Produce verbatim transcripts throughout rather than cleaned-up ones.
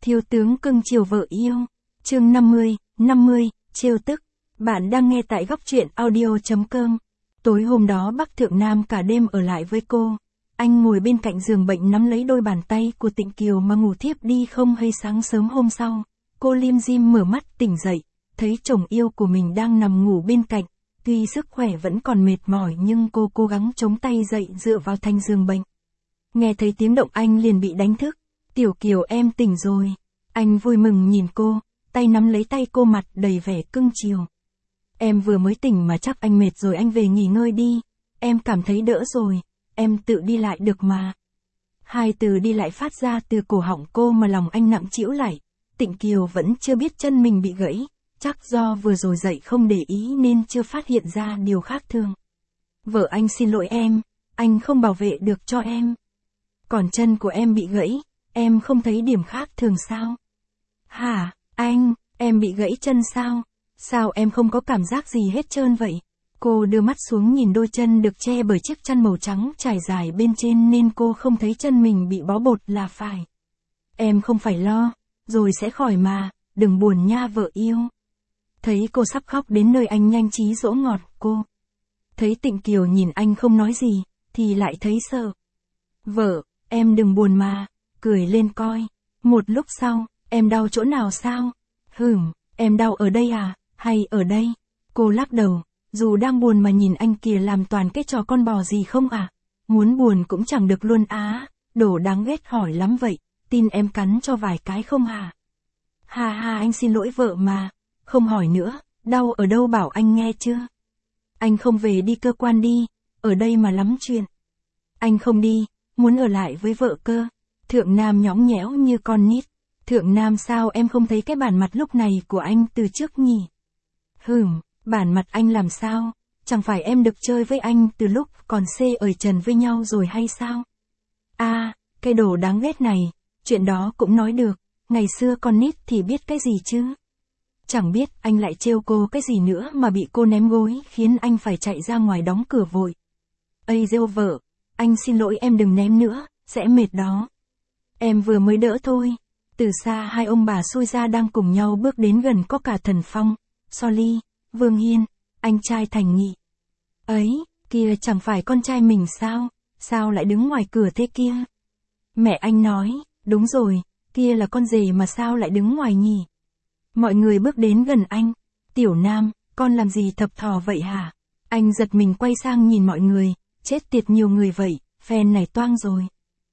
Thiếu tướng cưng chiều vợ yêu. Chương năm mươi, năm mươi, trêu tức. Bạn đang nghe tại góc truyện audio chấm com. Tối hôm đó Bắc Thượng Nam cả đêm ở lại với cô. Anh ngồi bên cạnh giường bệnh nắm lấy đôi bàn tay của Tịnh Kiều mà ngủ thiếp đi không hay. Sáng sớm hôm sau, cô lim dim mở mắt tỉnh dậy, thấy chồng yêu của mình đang nằm ngủ bên cạnh. Tuy sức khỏe vẫn còn mệt mỏi nhưng cô cố gắng chống tay dậy dựa vào thành giường bệnh. Nghe thấy tiếng động anh liền bị đánh thức. Tiểu Kiều em tỉnh rồi. Anh vui mừng nhìn cô, tay nắm lấy tay cô, mặt đầy vẻ cưng chiều. Em vừa mới tỉnh mà chắc anh mệt rồi, anh về nghỉ ngơi đi. Em cảm thấy đỡ rồi, em tự đi lại được mà. Hai từ đi lại phát ra từ cổ họng cô mà lòng anh nặng trĩu lại. Tịnh Kiều vẫn chưa biết chân mình bị gãy, chắc do vừa rồi dậy không để ý nên chưa phát hiện ra điều khác thường. Vợ anh xin lỗi em, anh không bảo vệ được cho em. Còn chân của em bị gãy, em không thấy điểm khác thường sao? Hả, anh, em bị gãy chân sao? Sao em không có cảm giác gì hết trơn vậy? Cô đưa mắt xuống nhìn đôi chân được che bởi chiếc chăn màu trắng trải dài bên trên nên cô không thấy chân mình bị bó bột là phải. Em không phải lo, rồi sẽ khỏi mà, đừng buồn nha vợ yêu. Thấy cô sắp khóc đến nơi anh nhanh trí dỗ ngọt cô. Thấy Tịnh Kiều nhìn anh không nói gì, thì lại thấy sợ. Vợ, em đừng buồn mà, cười lên coi. Một lúc sau, em đau chỗ nào sao? Hửm, em đau ở đây à, hay ở đây? Cô lắc đầu, dù đang buồn mà nhìn anh kìa, làm toàn cái trò con bò gì không à? Muốn buồn cũng chẳng được luôn á, đồ đáng ghét hỏi lắm vậy, tin em cắn cho vài cái không hả? Hà hà, anh xin lỗi vợ mà, không hỏi nữa, đau ở đâu bảo anh nghe chưa? Anh không về đi cơ quan đi, ở đây mà lắm chuyện. Anh không đi, muốn ở lại với vợ cơ. Thượng Nam nhõng nhẽo như con nít. Thượng Nam, sao em không thấy cái bản mặt lúc này của anh từ trước nhỉ? Hửm, bản mặt anh làm sao? Chẳng phải em được chơi với anh từ lúc còn xê ở trần với nhau rồi hay sao? À, cái đồ đáng ghét này, chuyện đó cũng nói được, ngày xưa con nít thì biết cái gì chứ? Chẳng biết anh lại trêu cô cái gì nữa mà bị cô ném gối khiến anh phải chạy ra ngoài đóng cửa vội. Ây rêu vợ, anh xin lỗi, em đừng ném nữa, sẽ mệt đó. Em vừa mới đỡ thôi. Từ xa hai ông bà xui ra đang cùng nhau bước đến gần, có cả Thần Phong, Solly, Vương Hiên, anh trai Thành Nghị. Ấy, kia chẳng phải con trai mình sao, sao lại đứng ngoài cửa thế kia? Mẹ anh nói, đúng rồi, kia là con rể mà sao lại đứng ngoài nhỉ? Mọi người bước đến gần anh. Tiểu Nam, con làm gì thập thò vậy hả? Anh giật mình quay sang nhìn mọi người, chết tiệt nhiều người vậy, phen này toang rồi.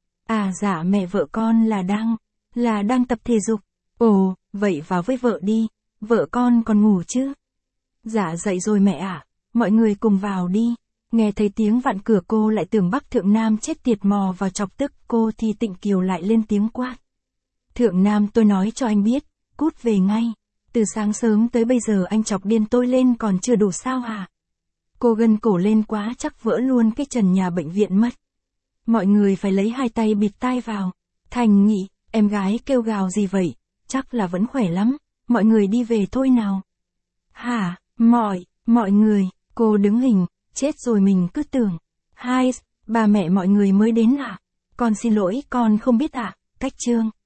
À dạ, mẹ vợ con là đang, là đang tập thể dục. Ồ, vậy vào với vợ đi, vợ con còn ngủ chứ? Dạ dậy rồi mẹ ạ, mọi người cùng vào đi. Nghe thấy tiếng vặn cửa cô lại tưởng Bắc Thượng Nam chết tiệt mò vào chọc tức cô thì Tịnh Kiều lại lên tiếng quát. Thượng Nam, tôi nói cho anh biết, cút về ngay. Từ sáng sớm tới bây giờ anh chọc điên tôi lên còn chưa đủ sao hả? Cô gân cổ lên quá chắc vỡ luôn cái trần nhà bệnh viện mất. Mọi người phải lấy hai tay bịt tai vào. Thành Nghị, em gái kêu gào gì vậy? Chắc là vẫn khỏe lắm, mọi người đi về thôi nào. Hả, mọi, mọi người, cô đứng hình, chết rồi mình cứ tưởng. Hai, ba mẹ mọi người mới đến à? Con xin lỗi, con không biết ạ, cách trương.